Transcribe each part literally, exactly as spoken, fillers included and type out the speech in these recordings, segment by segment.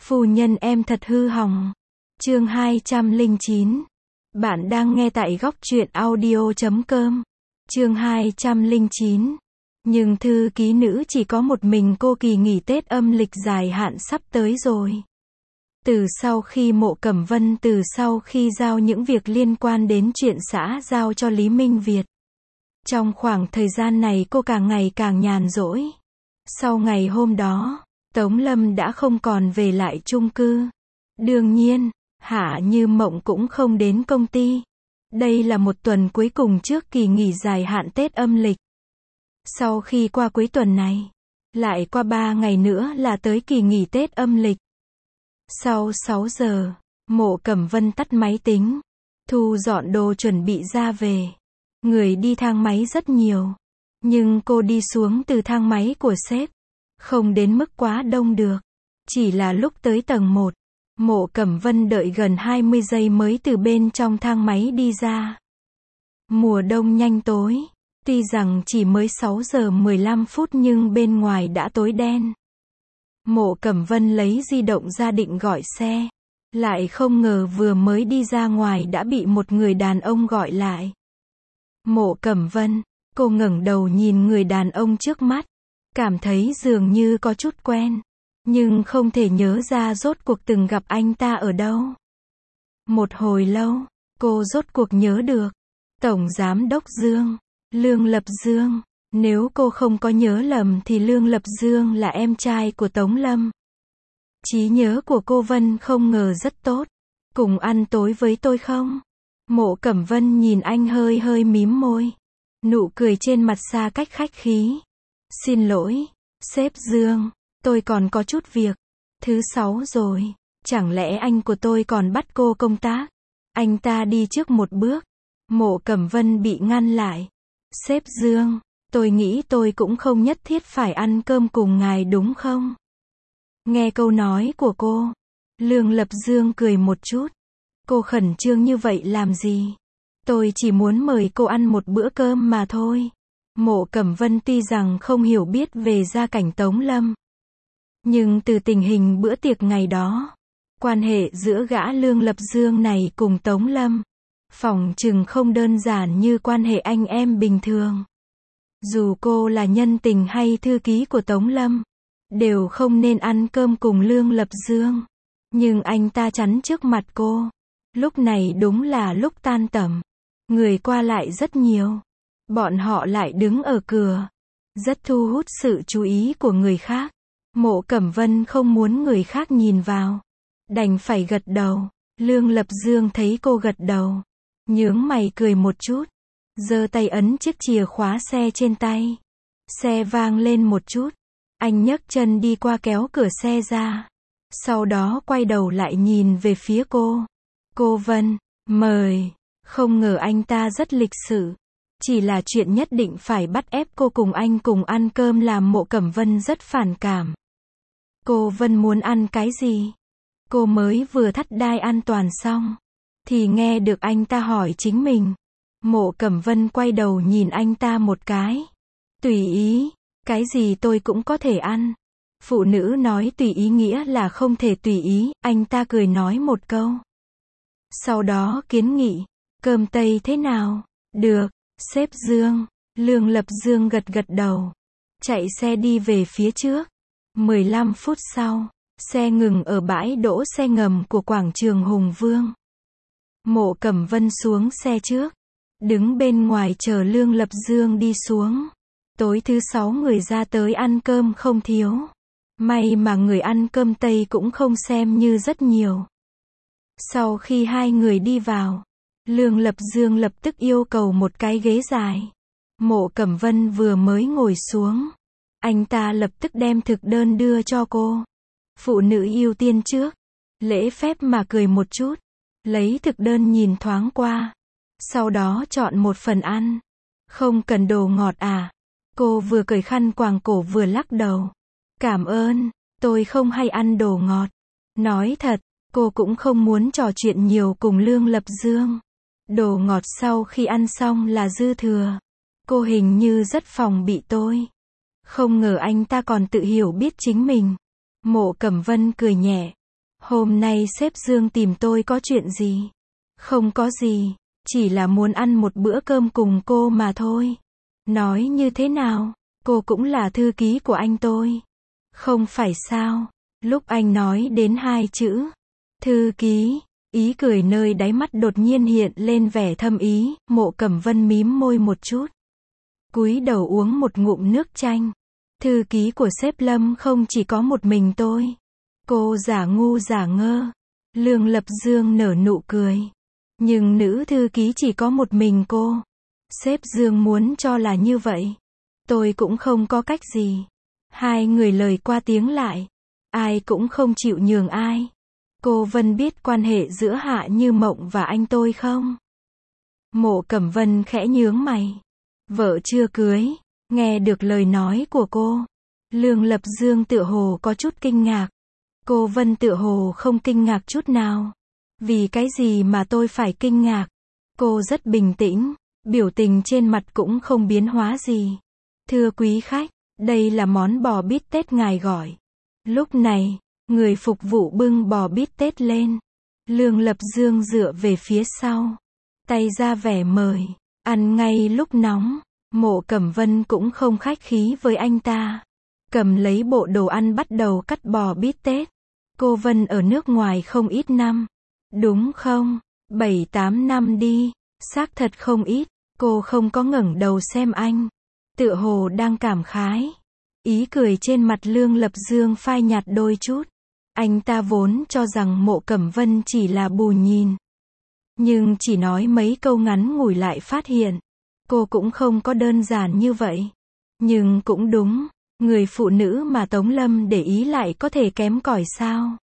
Phu nhân em thật hư hỏng. Chương hai trăm lẻ chín. Bạn đang nghe tại góc truyện audio chấm com. Chương hai trăm lẻ chín. Nhưng thư ký nữ chỉ có một mình cô, kỳ nghỉ Tết âm lịch dài hạn sắp tới rồi. Từ sau khi Mộ Cẩm Vân từ sau khi giao những việc liên quan đến chuyện xã giao cho Lý Minh Việt. Trong khoảng thời gian này cô càng ngày càng nhàn rỗi. Sau ngày hôm đó, Tống Lâm đã không còn về lại chung cư. Đương nhiên, Hạ Như Mộng cũng không đến công ty. Đây là một tuần cuối cùng trước kỳ nghỉ dài hạn Tết âm lịch. Sau khi qua cuối tuần này, lại qua ba ngày nữa là tới kỳ nghỉ Tết âm lịch. Sau sáu giờ, Mộ Cẩm Vân tắt máy tính, thu dọn đồ chuẩn bị ra về. Người đi thang máy rất nhiều, nhưng cô đi xuống từ thang máy của sếp, không đến mức quá đông được. Chỉ là lúc tới tầng một, Mộ Cẩm Vân đợi gần hai mươi giây mới từ bên trong thang máy đi ra. Mùa đông nhanh tối, tuy rằng chỉ mới sáu giờ mười lăm phút nhưng bên ngoài đã tối đen. Mộ Cẩm Vân lấy di động ra định gọi xe, lại không ngờ vừa mới đi ra ngoài đã bị một người đàn ông gọi lại. Mộ Cẩm Vân, cô ngẩng đầu nhìn người đàn ông trước mắt, cảm thấy dường như có chút quen, nhưng không thể nhớ ra rốt cuộc từng gặp anh ta ở đâu. Một hồi lâu, cô rốt cuộc nhớ được. Tổng Giám đốc Dương, Lương Lập Dương. Nếu cô không có nhớ lầm thì Lương Lập Dương là em trai của Tống Lâm. Trí nhớ của cô Vân không ngờ rất tốt. Cùng ăn tối với tôi không? Mộ Cẩm Vân nhìn anh hơi hơi mím môi. Nụ cười trên mặt xa cách khách khí. Xin lỗi, sếp Dương, tôi còn có chút việc. Thứ sáu rồi, chẳng lẽ anh của tôi còn bắt cô công tác? Anh ta đi trước một bước. Mộ Cẩm Vân bị ngăn lại. Sếp Dương, tôi nghĩ tôi cũng không nhất thiết phải ăn cơm cùng ngài đúng không? Nghe câu nói của cô, Lương Lập Dương cười một chút. Cô khẩn trương như vậy làm gì? Tôi chỉ muốn mời cô ăn một bữa cơm mà thôi. Mộ Cẩm Vân tuy rằng không hiểu biết về gia cảnh Tống Lâm, nhưng từ tình hình bữa tiệc ngày đó, quan hệ giữa gã Lương Lập Dương này cùng Tống Lâm, phỏng chừng không đơn giản như quan hệ anh em bình thường. Dù cô là nhân tình hay thư ký của Tống Lâm, đều không nên ăn cơm cùng Lương Lập Dương. Nhưng anh ta chắn trước mặt cô. Lúc này đúng là lúc tan tầm. Người qua lại rất nhiều. Bọn họ lại đứng ở cửa. Rất thu hút sự chú ý của người khác. Mộ Cẩm Vân không muốn người khác nhìn vào, đành phải gật đầu. Lương Lập Dương thấy cô gật đầu, nhướng mày cười một chút, giơ tay ấn chiếc chìa khóa xe trên tay. Xe vang lên một chút. Anh nhấc chân đi qua kéo cửa xe ra. Sau đó quay đầu lại nhìn về phía cô. Cô Vân, mời. Không ngờ anh ta rất lịch sự. Chỉ là chuyện nhất định phải bắt ép cô cùng anh cùng ăn cơm làm Mộ Cẩm Vân rất phản cảm. Cô Vân muốn ăn cái gì? Cô mới vừa thắt đai an toàn xong, thì nghe được anh ta hỏi chính mình. Mộ Cẩm Vân quay đầu nhìn anh ta một cái. Tùy ý, cái gì tôi cũng có thể ăn. Phụ nữ nói tùy ý nghĩa là không thể tùy ý, anh ta cười nói một câu. Sau đó kiến nghị, cơm Tây thế nào? Được, sếp Dương. Lương Lập Dương gật gật đầu, chạy xe đi về phía trước. mười lăm phút sau, xe ngừng ở bãi đỗ xe ngầm của quảng trường Hùng Vương. Mộ Cẩm Vân xuống xe trước, đứng bên ngoài chờ Lương Lập Dương đi xuống. Tối thứ sáu người ra tới ăn cơm không thiếu. May mà người ăn cơm Tây cũng không xem như rất nhiều. Sau khi hai người đi vào, Lương Lập Dương lập tức yêu cầu một cái ghế dài. Mộ Cẩm Vân vừa mới ngồi xuống, anh ta lập tức đem thực đơn đưa cho cô. Phụ nữ ưu tiên trước. Lễ phép mà cười một chút, lấy thực đơn nhìn thoáng qua, sau đó chọn một phần ăn. Không cần đồ ngọt à? Cô vừa cởi khăn quàng cổ vừa lắc đầu. Cảm ơn, tôi không hay ăn đồ ngọt. Nói thật, cô cũng không muốn trò chuyện nhiều cùng Lương Lập Dương. Đồ ngọt sau khi ăn xong là dư thừa. Cô hình như rất phòng bị tôi. Không ngờ anh ta còn tự hiểu biết chính mình. Mộ Cẩm Vân cười nhẹ. Hôm nay sếp Dương tìm tôi có chuyện gì? Không có gì, chỉ là muốn ăn một bữa cơm cùng cô mà thôi. Nói như thế nào? Cô cũng là thư ký của anh tôi. Không phải sao? Lúc anh nói đến hai chữ thư ký, ý cười nơi đáy mắt đột nhiên hiện lên vẻ thâm ý, Mộ Cẩm Vân mím môi một chút. Cúi đầu uống một ngụm nước chanh. Thư ký của sếp Lâm không chỉ có một mình tôi. Cô giả ngu giả ngơ. Lương Lập Dương nở nụ cười. Nhưng nữ thư ký chỉ có một mình cô. Sếp Dương muốn cho là như vậy. Tôi cũng không có cách gì. Hai người lời qua tiếng lại. Ai cũng không chịu nhường ai. Cô Vân biết quan hệ giữa Hạ Như Mộng và anh tôi không? Mộ Cẩm Vân khẽ nhướng mày. Vợ chưa cưới. Nghe được lời nói của cô. Lương Lập Dương tựa hồ có chút kinh ngạc. Cô Vân tựa hồ không kinh ngạc chút nào. Vì cái gì mà tôi phải kinh ngạc? Cô rất bình tĩnh. Biểu tình trên mặt cũng không biến hóa gì. Thưa quý khách, đây là món bò bít tết ngài gọi. Lúc này, người phục vụ bưng bò bít tết lên. Lương Lập Dương dựa về phía sau. Tay ra vẻ mời. Ăn ngay lúc nóng. Mộ Cẩm Vân cũng không khách khí với anh ta. Cầm lấy bộ đồ ăn bắt đầu cắt bò bít tết. Cô Vân ở nước ngoài không ít năm. Đúng không? Bảy tám năm đi. Xác thật không ít. Cô không có ngẩng đầu xem anh. Tựa hồ đang cảm khái. Ý cười trên mặt Lương Lập Dương phai nhạt đôi chút. Anh ta vốn cho rằng Mộ Cẩm Vân chỉ là bù nhìn. Nhưng chỉ nói mấy câu ngắn ngủi lại phát hiện. Cô cũng không có đơn giản như vậy. Nhưng cũng đúng. Người phụ nữ mà Tống Lâm để ý lại có thể kém cỏi sao?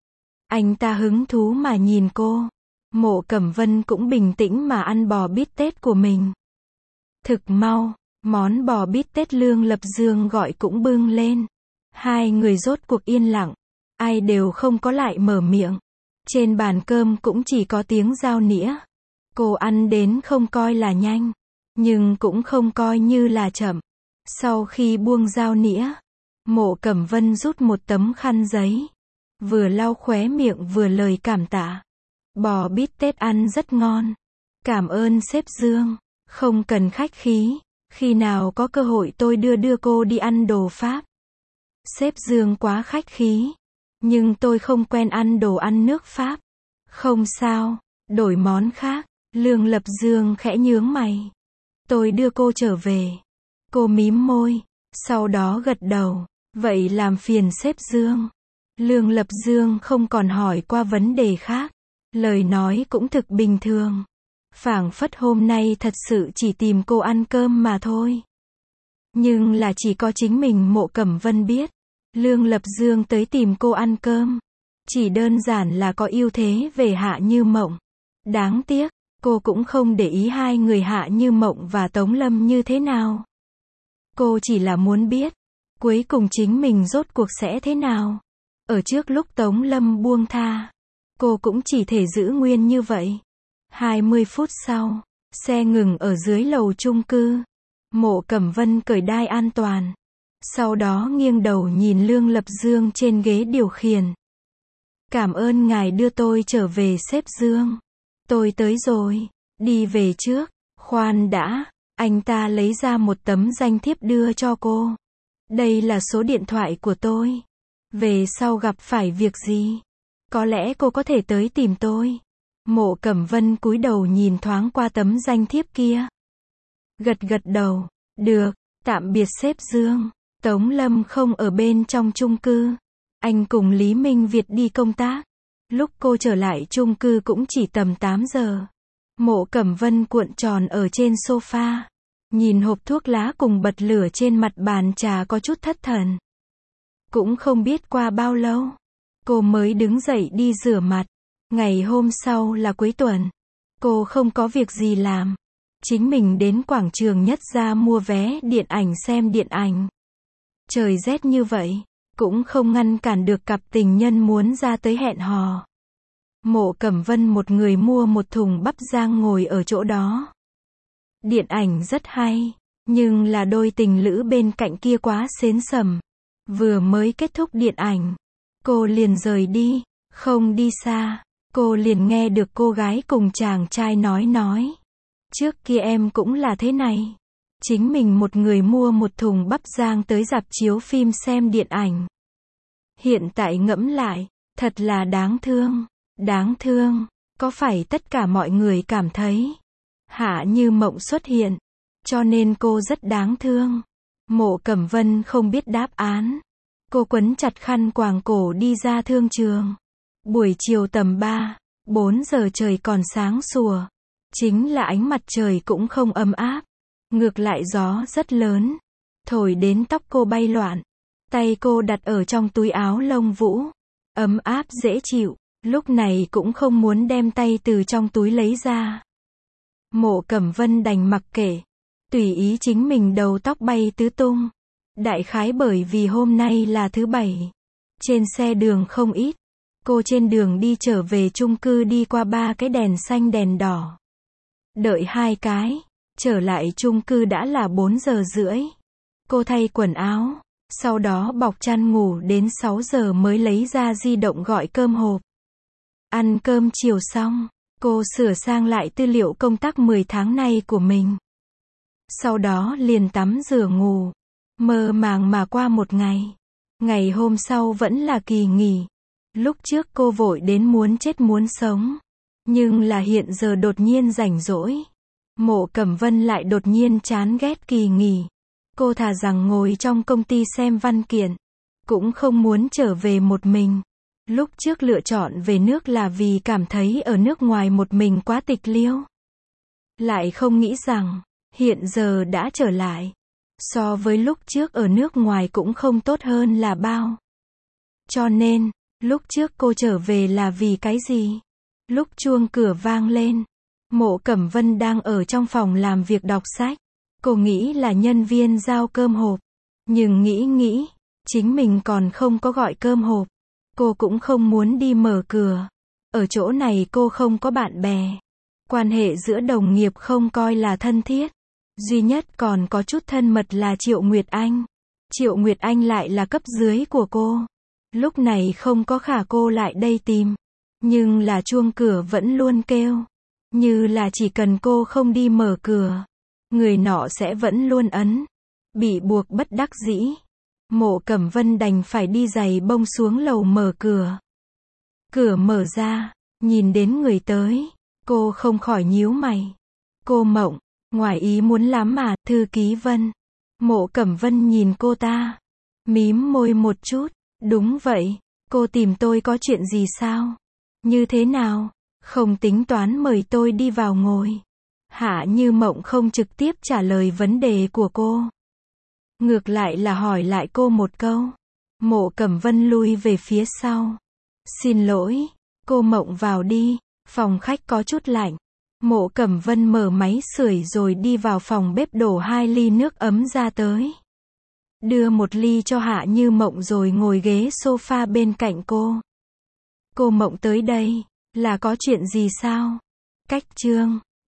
Anh ta hứng thú mà nhìn cô. Mộ Cẩm Vân cũng bình tĩnh mà ăn bò bít tết của mình. Thực mau, món bò bít tết Lương Lập Dương gọi cũng bưng lên. Hai người rốt cuộc yên lặng. Ai đều không có lại mở miệng. Trên bàn cơm cũng chỉ có tiếng dao nĩa. Cô ăn đến không coi là nhanh. Nhưng cũng không coi như là chậm. Sau khi buông dao nĩa, Mộ Cẩm Vân rút một tấm khăn giấy. Vừa lau khóe miệng vừa lời cảm tạ. Bò bít tết ăn rất ngon. Cảm ơn sếp Dương. Không cần khách khí. Khi nào có cơ hội tôi đưa đưa cô đi ăn đồ Pháp. Sếp Dương quá khách khí. Nhưng tôi không quen ăn đồ ăn nước Pháp. Không sao. Đổi món khác. Lương Lập Dương khẽ nhướng mày. Tôi đưa cô trở về. Cô mím môi. Sau đó gật đầu. Vậy làm phiền sếp Dương. Lương Lập Dương không còn hỏi qua vấn đề khác. Lời nói cũng thực bình thường. Phảng phất hôm nay thật sự chỉ tìm cô ăn cơm mà thôi. Nhưng là chỉ có chính mình Mộ Cẩm Vân biết. Lương Lập Dương tới tìm cô ăn cơm. Chỉ đơn giản là có ưu thế về Hạ Như Mộng. Đáng tiếc, cô cũng không để ý hai người Hạ Như Mộng và Tống Lâm như thế nào. Cô chỉ là muốn biết. Cuối cùng chính mình rốt cuộc sẽ thế nào. Ở trước lúc Tống Lâm buông tha. Cô cũng chỉ thể giữ nguyên như vậy. hai mươi phút sau, xe ngừng ở dưới lầu chung cư. Mộ Cẩm Vân cởi đai an toàn. Sau đó nghiêng đầu nhìn Lương Lập Dương trên ghế điều khiển. Cảm ơn ngài đưa tôi trở về sếp Dương. Tôi tới rồi. Đi về trước. Khoan đã. Anh ta lấy ra một tấm danh thiếp đưa cho cô. Đây là số điện thoại của tôi. Về sau gặp phải việc gì, có lẽ cô có thể tới tìm tôi. Mộ Cẩm Vân cúi đầu nhìn thoáng qua tấm danh thiếp kia. Gật gật đầu. Được. Tạm biệt sếp Dương. Tống Lâm không ở bên trong chung cư. Anh cùng Lý Minh Việt đi công tác. Lúc cô trở lại chung cư cũng chỉ tầm tám giờ. Mộ Cẩm Vân cuộn tròn ở trên sofa. Nhìn hộp thuốc lá cùng bật lửa trên mặt bàn trà có chút thất thần. Cũng không biết qua bao lâu. Cô mới đứng dậy đi rửa mặt. Ngày hôm sau là cuối tuần. Cô không có việc gì làm. Chính mình đến quảng trường Nhất Gia mua vé điện ảnh xem điện ảnh. Trời rét như vậy. Cũng không ngăn cản được cặp tình nhân muốn ra tới hẹn hò. Mộ Cẩm Vân một người mua một thùng bắp rang ngồi ở chỗ đó. Điện ảnh rất hay. Nhưng là đôi tình lữ bên cạnh kia quá xến xầm. Vừa mới kết thúc điện ảnh. Cô liền rời đi. Không đi xa, cô liền nghe được cô gái cùng chàng trai nói nói. Trước kia em cũng là thế này. Chính mình một người mua một thùng bắp rang tới rạp chiếu phim xem điện ảnh. Hiện tại ngẫm lại, thật là đáng thương. Đáng thương, có phải tất cả mọi người cảm thấy Hạ Như Mộng xuất hiện, cho nên cô rất đáng thương? Mộ Cẩm Vân không biết đáp án. Cô quấn chặt khăn quàng cổ đi ra thương trường. Buổi chiều tầm ba, bốn giờ trời còn sáng sủa. Chính là ánh mặt trời cũng không ấm áp. Ngược lại gió rất lớn. Thổi đến tóc cô bay loạn. Tay cô đặt ở trong túi áo lông vũ. Ấm áp dễ chịu. Lúc này cũng không muốn đem tay từ trong túi lấy ra. Mộ Cẩm Vân đành mặc kệ. Tùy ý chính mình đầu tóc bay tứ tung. Đại khái bởi vì hôm nay là thứ bảy. Trên xe đường không ít. Cô trên đường đi trở về chung cư đi qua ba cái đèn xanh đèn đỏ. Đợi hai cái. Trở lại chung cư đã là bốn giờ rưỡi. Cô thay quần áo. Sau đó bọc chăn ngủ đến sáu giờ mới lấy ra di động gọi cơm hộp. Ăn cơm chiều xong. Cô sửa sang lại tư liệu công tác mười tháng nay của mình. Sau đó liền tắm rửa ngủ. Mơ màng mà qua một ngày. Ngày hôm sau vẫn là kỳ nghỉ. Lúc trước cô vội đến muốn chết muốn sống. Nhưng là hiện giờ đột nhiên rảnh rỗi. Mộ Cẩm Vân lại đột nhiên chán ghét kỳ nghỉ. Cô thà rằng ngồi trong công ty xem văn kiện. Cũng không muốn trở về một mình. Lúc trước lựa chọn về nước là vì cảm thấy ở nước ngoài một mình quá tịch liêu. Lại không nghĩ rằng, hiện giờ đã trở lại. So với lúc trước ở nước ngoài cũng không tốt hơn là bao. Cho nên, lúc trước cô trở về là vì cái gì? Lúc chuông cửa vang lên, Mộ Cẩm Vân đang ở trong phòng làm việc đọc sách. Cô nghĩ là nhân viên giao cơm hộp. Nhưng nghĩ nghĩ, chính mình còn không có gọi cơm hộp. Cô cũng không muốn đi mở cửa. Ở chỗ này cô không có bạn bè. Quan hệ giữa đồng nghiệp không coi là thân thiết. Duy nhất còn có chút thân mật là Triệu Nguyệt Anh. Triệu Nguyệt Anh lại là cấp dưới của cô. Lúc này không có khả cô lại đây tìm. Nhưng là chuông cửa vẫn luôn kêu. Như là chỉ cần cô không đi mở cửa, người nọ sẽ vẫn luôn ấn. Bị buộc bất đắc dĩ. Mộ Cẩm Vân đành phải đi giày bông xuống lầu mở cửa. Cửa mở ra, nhìn đến người tới. Cô không khỏi nhíu mày. Cô Mộng, ngoài ý muốn lắm mà, thư ký Vân. Mộ Cẩm Vân nhìn cô ta. Mím môi một chút. Đúng vậy, cô tìm tôi có chuyện gì sao? Như thế nào? Không tính toán mời tôi đi vào ngồi. Hạ Như Mộng không trực tiếp trả lời vấn đề của cô. Ngược lại là hỏi lại cô một câu. Mộ Cẩm Vân lui về phía sau. Xin lỗi, cô Mộng vào đi, phòng khách có chút lạnh. Mộ Cẩm Vân mở máy sưởi rồi đi vào phòng bếp đổ hai ly nước ấm ra tới. Đưa một ly cho Hạ Như Mộng rồi ngồi ghế sofa bên cạnh cô. Cô Mộng tới đây, là có chuyện gì sao? Cách Trương,